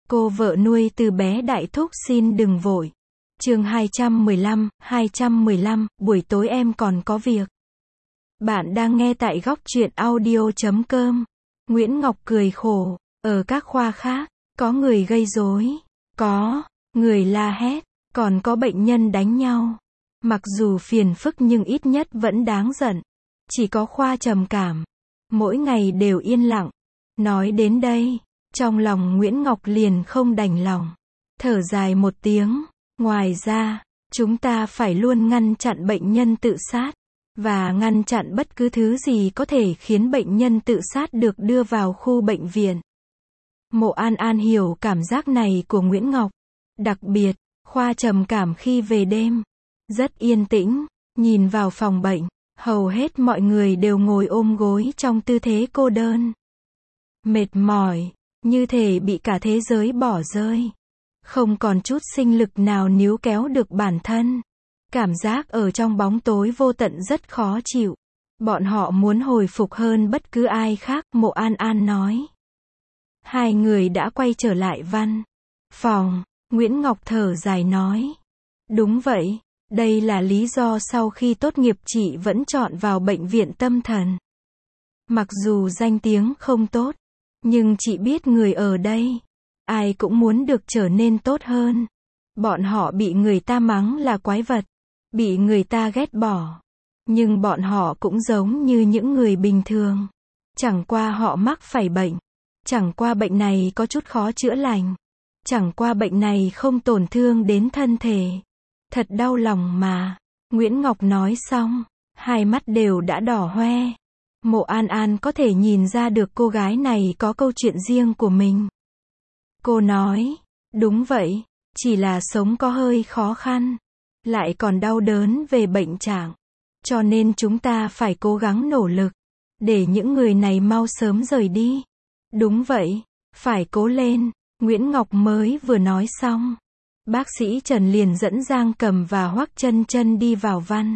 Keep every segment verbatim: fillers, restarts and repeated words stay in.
Cô vợ nuôi từ bé Đại Thúc xin đừng vội. Chương hai trăm mười lăm, hai trăm mười lăm, buổi tối em còn có việc. Bạn đang nghe tại góc truyện audio chấm com. Nguyễn Ngọc cười khổ, ở các khoa khác, có người gây rối, có người la hét, còn có bệnh nhân đánh nhau. Mặc dù phiền phức nhưng ít nhất vẫn đáng giận. Chỉ có khoa trầm cảm, mỗi ngày đều yên lặng. Nói đến đây, trong lòng Nguyễn Ngọc liền không đành lòng. Thở dài một tiếng, ngoài ra, chúng ta phải luôn ngăn chặn bệnh nhân tự sát, và ngăn chặn bất cứ thứ gì có thể khiến bệnh nhân tự sát được đưa vào khu bệnh viện. Mộ An An hiểu cảm giác này của Nguyễn Ngọc. Đặc biệt, khoa trầm cảm khi về đêm, rất yên tĩnh, nhìn vào phòng bệnh, hầu hết mọi người đều ngồi ôm gối trong tư thế cô đơn. Mệt mỏi, như thể bị cả thế giới bỏ rơi. Không còn chút sinh lực nào níu kéo được bản thân. Cảm giác ở trong bóng tối vô tận rất khó chịu. Bọn họ muốn hồi phục hơn bất cứ ai khác, Mộ An An nói. Hai người đã quay trở lại văn phòng. Nguyễn Ngọc thở dài nói. Đúng vậy, đây là lý do sau khi tốt nghiệp chị vẫn chọn vào bệnh viện tâm thần. Mặc dù danh tiếng không tốt, nhưng chị biết người ở đây, ai cũng muốn được trở nên tốt hơn. Bọn họ bị người ta mắng là quái vật, bị người ta ghét bỏ. Nhưng bọn họ cũng giống như những người bình thường. Chẳng qua họ mắc phải bệnh. Chẳng qua bệnh này có chút khó chữa lành. Chẳng qua bệnh này không tổn thương đến thân thể. Thật đau lòng mà. Nguyễn Ngọc nói xong, hai mắt đều đã đỏ hoe. Mộ An An có thể nhìn ra được cô gái này có câu chuyện riêng của mình. Cô nói, đúng vậy, chỉ là sống có hơi khó khăn, lại còn đau đớn về bệnh trạng. Cho nên chúng ta phải cố gắng nỗ lực, để những người này mau sớm rời đi. Đúng vậy, phải cố lên. Nguyễn Ngọc mới vừa nói xong, bác sĩ Trần liền dẫn Giang Cầm và Hoắc Chân Chân đi vào văn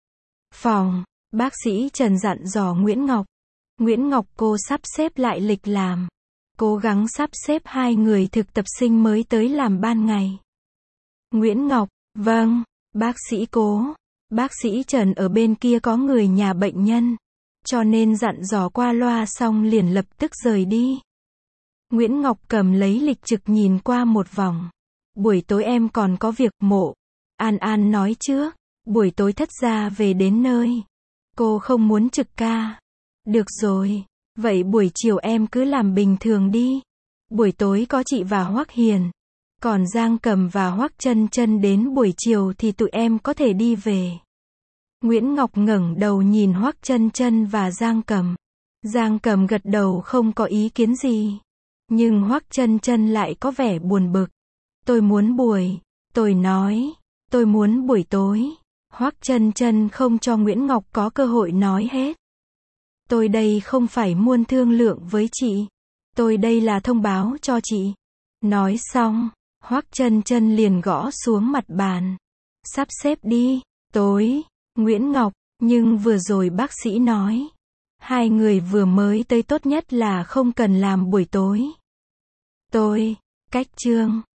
phòng. Bác sĩ Trần dặn dò Nguyễn Ngọc. Nguyễn Ngọc cô sắp xếp lại lịch làm. Cố gắng sắp xếp hai người thực tập sinh mới tới làm ban ngày. Nguyễn Ngọc, vâng, bác sĩ cố. Bác sĩ Trần ở bên kia có người nhà bệnh nhân, cho nên dặn dò qua loa xong liền lập tức rời đi. Nguyễn Ngọc cầm lấy lịch trực nhìn qua một vòng. Buổi tối em còn có việc, Mộ An An nói trước. Buổi tối thất gia về đến nơi. Cô không muốn trực ca. Được rồi, vậy buổi chiều em cứ làm bình thường đi. Buổi tối có chị và Hoắc Hiền. Còn Giang Cầm và Hoắc Chân Chân đến buổi chiều thì tụi em có thể đi về. Nguyễn Ngọc ngẩng đầu nhìn Hoắc Chân Chân và Giang Cầm. Giang Cầm gật đầu không có ý kiến gì. Nhưng Hoắc Chân Chân lại có vẻ buồn bực. Tôi muốn buổi, tôi nói, tôi muốn buổi tối. Hoắc Chân Chân không cho Nguyễn Ngọc có cơ hội nói hết. Tôi đây không phải muốn thương lượng với chị. Tôi đây là thông báo cho chị. Nói xong, Hoắc Chân Chân liền gõ xuống mặt bàn. Sắp xếp đi, tối, Nguyễn Ngọc, nhưng vừa rồi bác sĩ nói. Hai người vừa mới tới tốt nhất là không cần làm buổi tối. Tôi, cách chương.